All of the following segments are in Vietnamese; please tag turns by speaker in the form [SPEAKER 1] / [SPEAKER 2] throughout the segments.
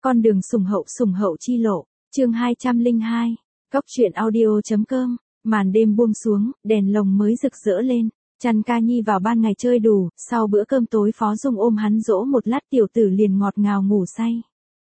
[SPEAKER 1] Con đường sủng hậu chi lộ, chương 202, Cốc truyện audio.com, màn đêm buông xuống, đèn lồng mới rực rỡ lên, Trăn Ca Nhi vào ban ngày chơi đủ, sau bữa cơm tối Phó Dung ôm hắn dỗ một lát tiểu tử liền ngọt ngào ngủ say.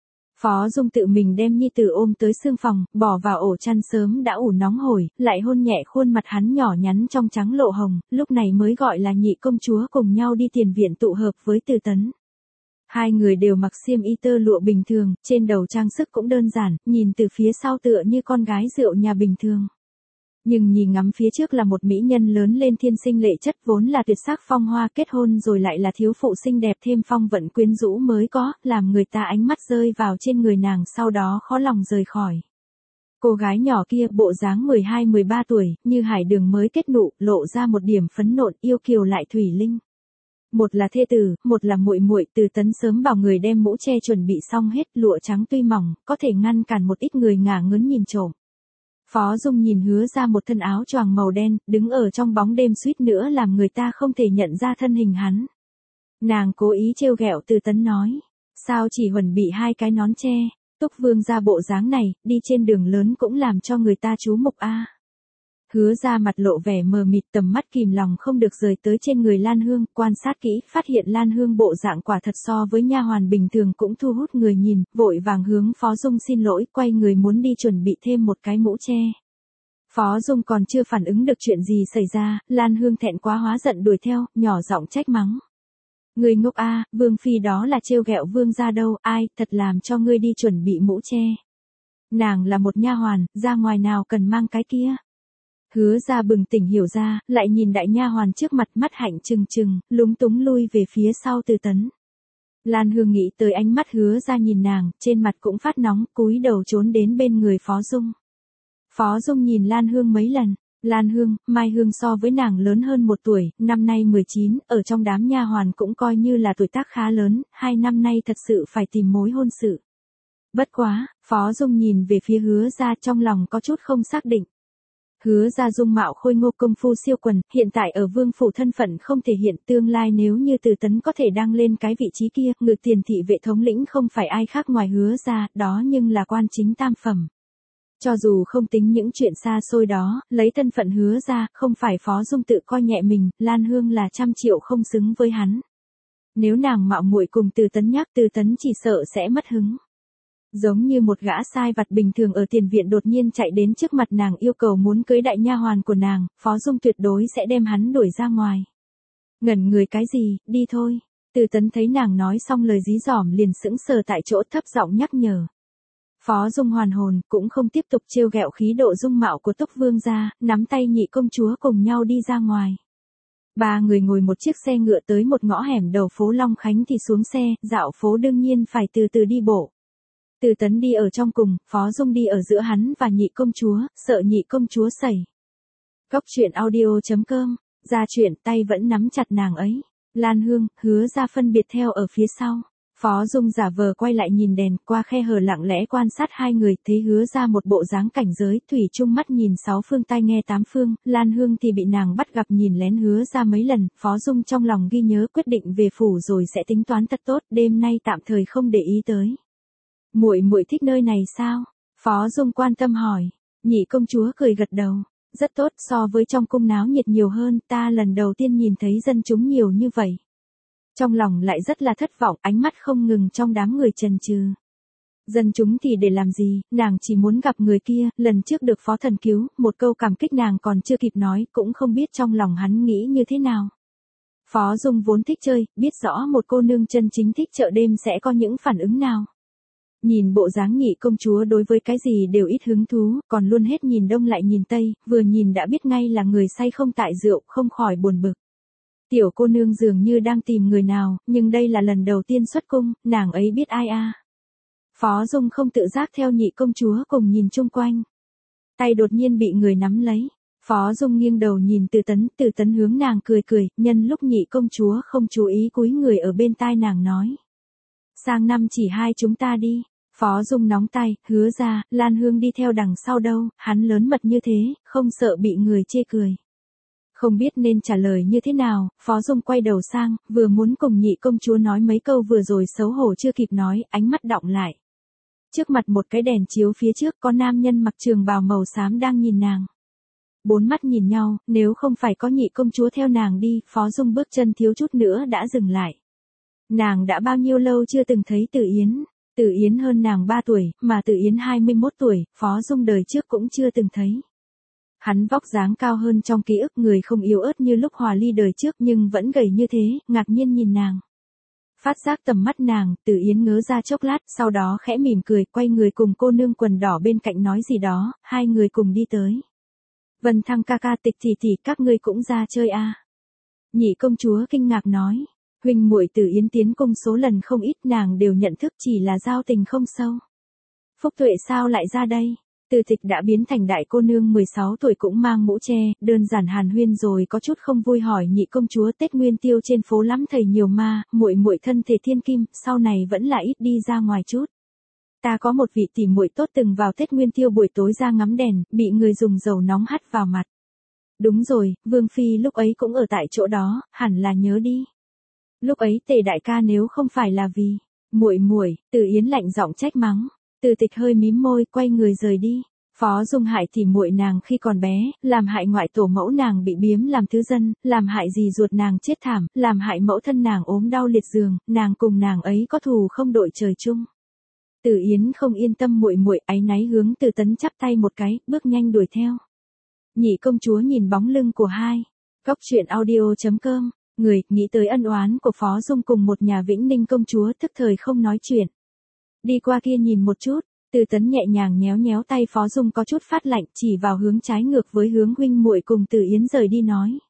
[SPEAKER 1] Phó Dung tự mình đem nhi tử ôm tới xương phòng, bỏ vào ổ chăn sớm đã ủ nóng hổi, lại hôn nhẹ khuôn mặt hắn nhỏ nhắn trong trắng lộ hồng, lúc này mới gọi là nhị công chúa cùng nhau đi tiền viện tụ hợp với Từ Tấn. Hai người đều mặc xiêm y tơ lụa bình thường, trên đầu trang sức cũng đơn giản, nhìn từ phía sau tựa như con gái rượu nhà bình thường. Nhưng nhìn ngắm phía trước là một mỹ nhân lớn lên thiên sinh lệ chất vốn là tuyệt sắc phong hoa, kết hôn rồi lại là thiếu phụ xinh đẹp thêm phong vận quyến rũ mới có, làm người ta ánh mắt rơi vào trên người nàng sau đó khó lòng rời khỏi. Cô gái nhỏ kia bộ dáng 12-13 tuổi, như hải đường mới kết nụ, lộ ra một điểm phấn nộn yêu kiều lại thủy linh. Một là thê tử, một là muội muội. Từ Tấn sớm bảo người đem mũ che chuẩn bị xong hết, lụa trắng tuy mỏng, có thể ngăn cản một ít người ngả ngớn nhìn trộm. Phó Dung nhìn Hứa ra một thân áo choàng màu đen, đứng ở trong bóng đêm suýt nữa làm người ta không thể nhận ra thân hình hắn. Nàng cố ý trêu ghẹo Từ Tấn nói, sao chỉ huẩn bị hai cái nón che, Túc Vương ra bộ dáng này, đi trên đường lớn cũng làm cho người ta chú mục a. Hứa ra mặt lộ vẻ mờ mịt, tầm mắt kìm lòng không được rời tới trên người Lan Hương, quan sát kỹ, phát hiện Lan Hương bộ dạng quả thật so với nha hoàn bình thường cũng thu hút người nhìn, vội vàng hướng Phó Dung xin lỗi, quay người muốn đi chuẩn bị thêm một cái mũ che. Phó Dung còn chưa phản ứng được chuyện gì xảy ra, Lan Hương thẹn quá hóa giận đuổi theo, nhỏ giọng trách mắng. Người ngốc a, Vương phi đó là trêu ghẹo Vương gia đâu, ai, thật làm cho ngươi đi chuẩn bị mũ che. Nàng là một nha hoàn, ra ngoài nào cần mang cái kia. Hứa ra bừng tỉnh hiểu ra, lại nhìn đại nha hoàn trước mặt, mắt hạnh trừng trừng, lúng túng lui về phía sau Từ Tấn. Lan Hương nghĩ tới ánh mắt Hứa ra nhìn nàng, trên mặt cũng phát nóng, cúi đầu trốn đến bên người Phó Dung. Phó Dung nhìn Lan Hương mấy lần, Lan Hương, Mai Hương so với nàng lớn hơn 1 tuổi, năm nay 19, ở trong đám nha hoàn cũng coi như là tuổi tác khá lớn, 2 năm nay thật sự phải tìm mối hôn sự. Bất quá, Phó Dung nhìn về phía Hứa ra trong lòng có chút không xác định. Hứa ra dung mạo khôi ngô, công phu siêu quần, hiện tại ở vương phủ thân phận không thể hiện, tương lai nếu như Từ Tấn có thể đăng lên cái vị trí kia, ngự tiền thị vệ thống lĩnh không phải ai khác ngoài Hứa ra, đó nhưng là quan chính tam phẩm. Cho dù không tính những chuyện xa xôi đó, lấy thân phận Hứa ra, không phải Phó Dung tự coi nhẹ mình, Lan Hương là 100 triệu không xứng với hắn. Nếu nàng mạo muội cùng Từ Tấn nhắc, Từ Tấn chỉ sợ sẽ mất hứng. Giống như một gã sai vặt bình thường ở tiền viện đột nhiên chạy đến trước mặt nàng yêu cầu muốn cưới đại nha hoàn của nàng, Phó Dung tuyệt đối sẽ đem hắn đuổi ra ngoài. Ngẩn người cái gì, đi thôi. Từ Tấn thấy nàng nói xong lời dí dỏm liền sững sờ tại chỗ, thấp giọng nhắc nhở. Phó Dung hoàn hồn, cũng không tiếp tục trêu ghẹo khí độ dung mạo của Túc Vương gia, nắm tay nhị công chúa cùng nhau đi ra ngoài. 3 người ngồi một chiếc xe ngựa tới một ngõ hẻm đầu phố Long Khánh thì xuống xe, dạo phố đương nhiên phải từ từ đi bộ. Từ Tấn đi ở trong cùng, Phó Dung đi ở giữa hắn và nhị công chúa, sợ nhị công chúa sẩy. Cốc truyện audio.com, ra chuyện tay vẫn nắm chặt nàng ấy. Lan Hương, Hứa ra phân biệt theo ở phía sau. Phó Dung giả vờ quay lại nhìn đèn, qua khe hở lặng lẽ quan sát hai người, thấy Hứa ra một bộ dáng cảnh giới, thủy chung mắt nhìn 6 phương tai nghe 8 phương, Lan Hương thì bị nàng bắt gặp nhìn lén Hứa ra mấy lần, Phó Dung trong lòng ghi nhớ, quyết định về phủ rồi sẽ tính toán thật tốt, đêm nay tạm thời không để ý tới. Muội muội thích nơi này sao? Phó Dung quan tâm hỏi. Nhị công chúa cười gật đầu. Rất tốt, so với trong cung náo nhiệt nhiều hơn, ta lần đầu tiên nhìn thấy dân chúng nhiều như vậy. Trong lòng lại rất là thất vọng, ánh mắt không ngừng trong đám người chần chừ. Dân chúng thì để làm gì, nàng chỉ muốn gặp người kia, lần trước được Phó Thần cứu, một câu cảm kích nàng còn chưa kịp nói, cũng không biết trong lòng hắn nghĩ như thế nào. Phó Dung vốn thích chơi, biết rõ một cô nương chân chính thích chợ đêm sẽ có những phản ứng nào. Nhìn bộ dáng nhị công chúa đối với cái gì đều ít hứng thú, còn luôn hết nhìn đông lại nhìn tây, vừa nhìn đã biết ngay là người say không tại rượu, không khỏi buồn bực. Tiểu cô nương dường như đang tìm người nào, nhưng đây là lần đầu tiên xuất cung, nàng ấy biết ai a? Phó Dung không tự giác theo nhị công chúa cùng nhìn chung quanh. Tay đột nhiên bị người nắm lấy. Phó Dung nghiêng đầu nhìn Từ Tấn hướng nàng cười cười, nhân lúc nhị công chúa không chú ý cúi người ở bên tai nàng nói. Sang năm chỉ hai chúng ta đi. Phó Dung nóng tay, Hứa ra, Lan Hương đi theo đằng sau đâu, hắn lớn mật như thế, không sợ bị người chê cười. Không biết nên trả lời như thế nào, Phó Dung quay đầu sang, vừa muốn cùng nhị công chúa nói mấy câu vừa rồi xấu hổ chưa kịp nói, ánh mắt đọng lại. Trước mặt một cái đèn chiếu phía trước có nam nhân mặc trường bào màu xám đang nhìn nàng. Bốn mắt nhìn nhau, nếu không phải có nhị công chúa theo nàng đi, Phó Dung bước chân thiếu chút nữa đã dừng lại. Nàng đã bao nhiêu lâu chưa từng thấy Từ Yến. Từ Yến hơn nàng 3 tuổi, mà Từ Yến 21 tuổi, Phó Dung đời trước cũng chưa từng thấy. Hắn vóc dáng cao hơn trong ký ức, người không yếu ớt như lúc Hòa Ly đời trước nhưng vẫn gầy như thế, ngạc nhiên nhìn nàng. Phát giác tầm mắt nàng, Từ Yến ngớ ra chốc lát, sau đó khẽ mỉm cười, quay người cùng cô nương quần đỏ bên cạnh nói gì đó, hai người cùng đi tới. Vân Thăng ca ca, Tịch tỷ tỷ, các ngươi cũng ra chơi à? Nhị công chúa kinh ngạc nói, huynh muội Từ Yến tiến cung số lần không ít, nàng đều nhận thức, chỉ là giao tình không sâu. Phúc Tuệ sao lại ra đây? Từ Tịch đã biến thành đại cô nương 16 tuổi cũng mang mũ che, đơn giản hàn huyên rồi có chút không vui hỏi nhị công chúa, Tết Nguyên Tiêu trên phố lắm thầy nhiều ma, muội muội thân thể thiên kim, sau này vẫn là ít đi ra ngoài chút. Ta có một vị tỷ muội tốt từng vào Tết Nguyên Tiêu buổi tối ra ngắm đèn, bị người dùng dầu nóng hắt vào mặt. Đúng rồi, Vương phi lúc ấy cũng ở tại chỗ đó, hẳn là nhớ đi. Lúc ấy Tề đại ca nếu không phải là vì muội muội, Từ Yến lạnh giọng trách mắng. Từ Tịch hơi mím môi, quay người rời đi. Phó Dung hại tỷ muội nàng khi còn bé, làm hại ngoại tổ mẫu nàng bị biếm làm thứ dân, làm hại dì ruột nàng chết thảm, làm hại mẫu thân nàng ốm đau liệt giường, nàng cùng nàng ấy có thù không đội trời chung. Từ Yến không yên tâm muội muội, áy náy hướng Từ Tấn chắp tay một cái, bước nhanh đuổi theo. Nhị công chúa nhìn bóng lưng của hai. Cóc truyện audio.com, người nghĩ tới ân oán của Phó Dung cùng một nhà Vĩnh Ninh công chúa, tức thời không nói chuyện. Đi qua kia nhìn một chút, Từ Tấn nhẹ nhàng nhéo nhéo tay Phó Dung có chút phát lạnh, chỉ vào hướng trái ngược với hướng huynh muội cùng Từ Yến rời đi nói.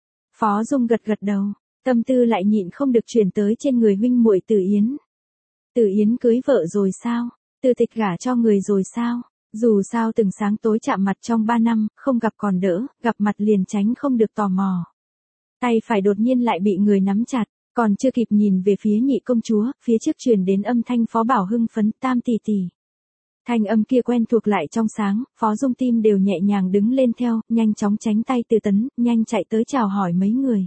[SPEAKER 1] Phó Dung gật gật đầu, tâm tư lại nhịn không được chuyển tới trên người huynh muội Từ Yến. Từ Yến cưới vợ rồi sao? Từ Tịch gả cho người rồi sao? Dù sao từng sáng tối chạm mặt trong 3 năm, không gặp còn đỡ, gặp mặt liền tránh không được tò mò. Tay phải đột nhiên lại bị người nắm chặt. Còn chưa kịp nhìn về phía nhị công chúa, phía trước truyền đến âm thanh Phó Bảo hưng phấn, Tam tỷ tỷ. Thanh âm kia quen thuộc lại trong sáng, Phó Dung tim đều nhẹ nhàng đứng lên theo, nhanh chóng tránh tay Từ Tấn, nhanh chạy tới chào hỏi mấy người.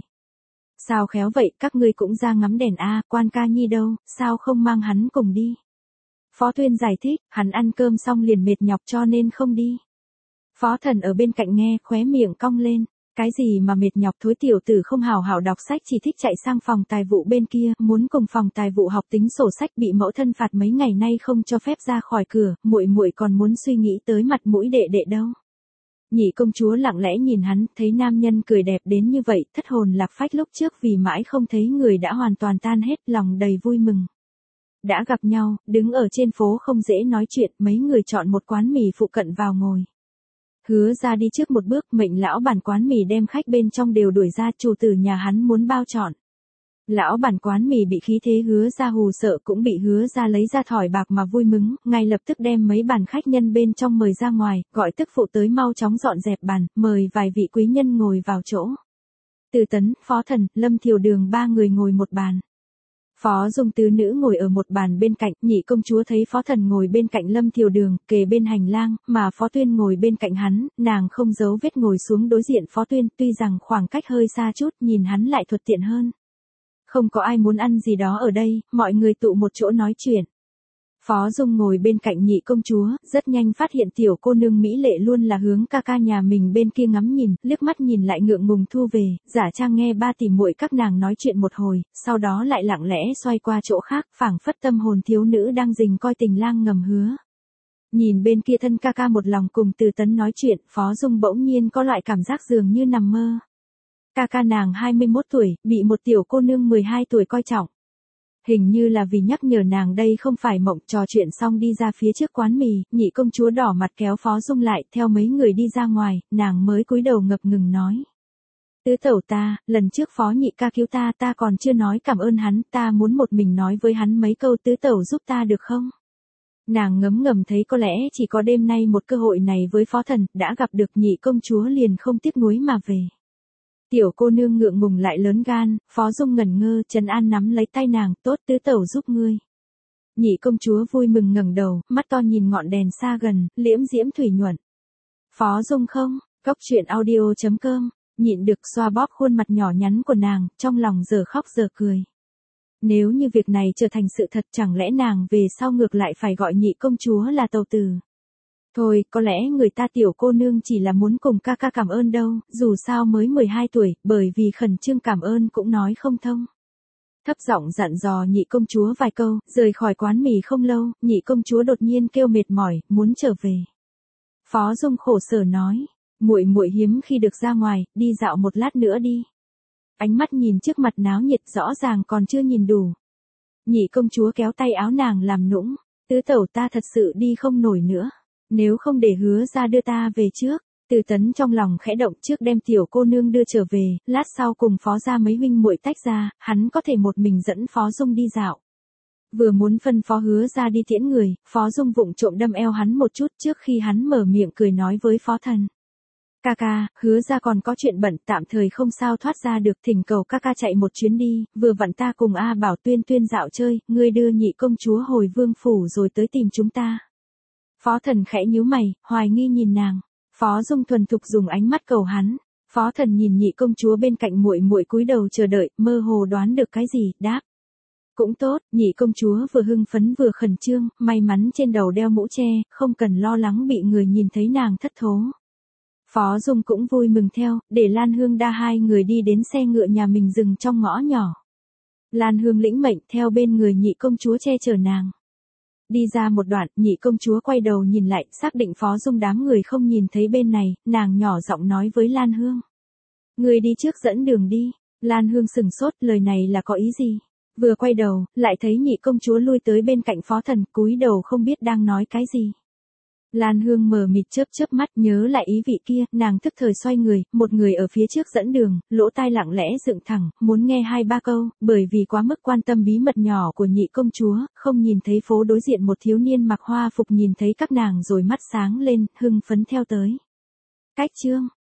[SPEAKER 1] Sao khéo vậy, các ngươi cũng ra ngắm đèn a, Quan ca nhi đâu, sao không mang hắn cùng đi? Phó Tuyên giải thích, hắn ăn cơm xong liền mệt nhọc cho nên không đi. Phó Thần ở bên cạnh nghe, khóe miệng cong lên. Cái gì mà mệt nhọc, thối tiểu tử không hào hảo đọc sách, chỉ thích chạy sang phòng tài vụ bên kia, muốn cùng phòng tài vụ học tính sổ sách, bị mẫu thân phạt mấy ngày nay không cho phép ra khỏi cửa, muội muội còn muốn suy nghĩ tới mặt mũi đệ đệ đâu. Nhị công chúa lặng lẽ nhìn hắn, thấy nam nhân cười đẹp đến như vậy, thất hồn lạc phách, lúc trước vì mãi không thấy người đã hoàn toàn tan hết, lòng đầy vui mừng. Đã gặp nhau, đứng ở trên phố không dễ nói chuyện, mấy người chọn một quán mì phụ cận vào ngồi. Hứa ra đi trước một bước, mệnh lão bản quán mì đem khách bên trong đều đuổi ra, chủ tử nhà hắn muốn bao chọn. Lão bản quán mì bị khí thế Hứa ra hù sợ, cũng bị Hứa ra lấy ra thỏi bạc mà vui mừng, ngay lập tức đem mấy bàn khách nhân bên trong mời ra ngoài, gọi tức phụ tới mau chóng dọn dẹp bàn, mời vài vị quý nhân ngồi vào chỗ. Từ Tấn, Phó Thần, Lâm Thiều Đường ba người ngồi một bàn. Phó Dung tứ nữ ngồi ở một bàn bên cạnh, nhị công chúa thấy Phó Thần ngồi bên cạnh Lâm Thiều Đường, kề bên hành lang, mà Phó Tuyên ngồi bên cạnh hắn, nàng không giấu vết ngồi xuống đối diện Phó Tuyên, tuy rằng khoảng cách hơi xa chút, nhìn hắn lại thuận tiện hơn. Không có ai muốn ăn gì đó ở đây, mọi người tụ một chỗ nói chuyện. Phó Dung ngồi bên cạnh nhị công chúa, rất nhanh phát hiện tiểu cô nương mỹ lệ luôn là hướng ca ca nhà mình bên kia ngắm nhìn, liếc mắt nhìn lại ngượng ngùng thu về, giả trang nghe ba tỷ muội các nàng nói chuyện một hồi, sau đó lại lặng lẽ xoay qua chỗ khác, phảng phất tâm hồn thiếu nữ đang rình coi tình lang ngầm hứa. Nhìn bên kia thân ca ca một lòng cùng Từ Tấn nói chuyện, Phó Dung bỗng nhiên có loại cảm giác dường như nằm mơ. Ca ca nàng 21 tuổi, bị một tiểu cô nương 12 tuổi coi trọng. Hình như là vì nhắc nhở nàng đây không phải mộng. Trò chuyện xong đi ra phía trước quán mì, nhị công chúa đỏ mặt kéo Phó Dung lại, theo mấy người đi ra ngoài, nàng mới cúi đầu ngập ngừng nói. Tứ tẩu ta, lần trước Phó nhị ca cứu ta, ta còn chưa nói cảm ơn hắn, ta muốn một mình nói với hắn mấy câu, tứ tẩu giúp ta được không? Nàng ngấm ngầm thấy có lẽ chỉ có đêm nay một cơ hội này với Phó Thần, đã gặp được nhị công chúa liền không tiếc nuối mà về. Tiểu cô nương ngượng ngùng lại lớn gan, Phó Dung ngẩn ngơ, trấn an nắm lấy tay nàng, tốt tứ tẩu giúp ngươi. Nhị công chúa vui mừng ngẩng đầu, mắt to nhìn ngọn đèn xa gần, liễm diễm thủy nhuận. Phó Dung không, cóc truyện audio.com, nhịn được xoa bóp khuôn mặt nhỏ nhắn của nàng, trong lòng giờ khóc giờ cười. Nếu như việc này trở thành sự thật chẳng lẽ nàng về sau ngược lại phải gọi nhị công chúa là tàu tử. Thôi, có lẽ người ta tiểu cô nương chỉ là muốn cùng ca ca cảm ơn đâu, dù sao mới 12 tuổi, bởi vì khẩn trương cảm ơn cũng nói không thông. Thấp giọng dặn dò nhị công chúa vài câu, rời khỏi quán mì không lâu, nhị công chúa đột nhiên kêu mệt mỏi, muốn trở về. Phó Dung khổ sở nói, muội muội hiếm khi được ra ngoài, đi dạo một lát nữa đi. Ánh mắt nhìn trước mặt náo nhiệt rõ ràng còn chưa nhìn đủ. Nhị công chúa kéo tay áo nàng làm nũng, tứ tẩu ta thật sự đi không nổi nữa, nếu không để hứa ra đưa ta về trước. Từ Tấn trong lòng khẽ động trước đem tiểu cô nương đưa trở về, lát sau cùng phó ra mấy huynh muội tách ra, hắn có thể một mình dẫn Phó Dung đi dạo. Vừa muốn phân phó hứa ra đi tiễn người, Phó Dung vụng trộm đâm eo hắn một chút trước khi hắn mở miệng cười nói với Phó Thần. Ca ca, hứa ra còn có chuyện bận tạm thời không sao thoát ra được, thỉnh cầu ca ca chạy một chuyến đi, vừa vặn ta cùng A Bảo Tuyên Tuyên dạo chơi, ngươi đưa nhị công chúa hồi vương phủ rồi tới tìm chúng ta. Phó Thần khẽ nhíu mày, hoài nghi nhìn nàng. Phó Dung thuần thục dùng ánh mắt cầu hắn. Phó Thần nhìn nhị công chúa bên cạnh muội muội cúi đầu chờ đợi, mơ hồ đoán được cái gì, đáp. Cũng tốt, nhị công chúa vừa hưng phấn vừa khẩn trương, may mắn trên đầu đeo mũ che, không cần lo lắng bị người nhìn thấy nàng thất thố. Phó Dung cũng vui mừng theo, để Lan Hương đa hai người đi đến xe ngựa nhà mình dừng trong ngõ nhỏ. Lan Hương lĩnh mệnh theo bên người nhị công chúa che chở nàng. Đi ra một đoạn, nhị công chúa quay đầu nhìn lại, xác định Phó Dung đám người không nhìn thấy bên này, nàng nhỏ giọng nói với Lan Hương. Người đi trước dẫn đường đi. Lan Hương sừng sốt, lời này là có ý gì? Vừa quay đầu, lại thấy nhị công chúa lui tới bên cạnh Phó Thần, cúi đầu không biết đang nói cái gì. Lan Hương mờ mịt chớp chớp mắt nhớ lại ý vị kia, nàng thức thời xoay người, một người ở phía trước dẫn đường, lỗ tai lặng lẽ dựng thẳng, muốn nghe hai ba câu, bởi vì quá mức quan tâm bí mật nhỏ của nhị công chúa, không nhìn thấy phố đối diện một thiếu niên mặc hoa phục nhìn thấy các nàng rồi mắt sáng lên, hưng phấn theo tới. Cách chương